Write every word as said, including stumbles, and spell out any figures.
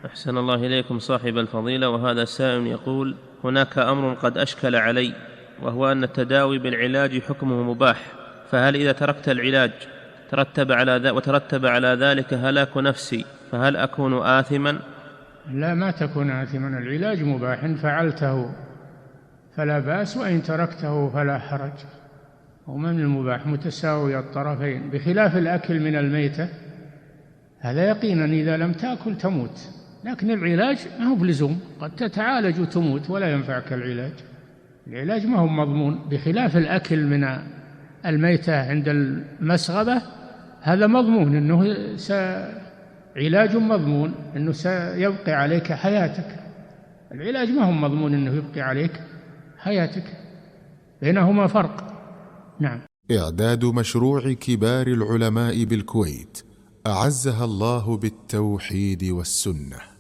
أحسن الله إليكم صاحب الفضيلة. وهذا سائل يقول: هناك أمر قد أشكل علي، وهو أن التداوي بالعلاج حكمه مباح، فهل إذا تركت العلاج ترتب على ذلك وترتب على ذلك هلاك نفسي فهل أكون آثما؟ لا، ما تكون آثما، العلاج مباح، إن فعلته فلا بأس، وإن تركته فلا حرج، ومن المباح متساوي الطرفين، بخلاف الأكل من الميتة، هذا يقينا إذا لم تأكل تموت، لكن العلاج ما هو بلزوم، قد تتعالج وتموت ولا ينفعك العلاج. العلاج ما هو مضمون، بخلاف الأكل من الميتة عند المسغبة، هذا مضمون أنه س... علاج مضمون أنه سيبقي عليك حياتك. العلاج ما هو مضمون أنه يبقي عليك حياتك، بينهما فرق. نعم. إعداد مشروع كبار العلماء بالكويت أعزها الله بالتوحيد والسنة.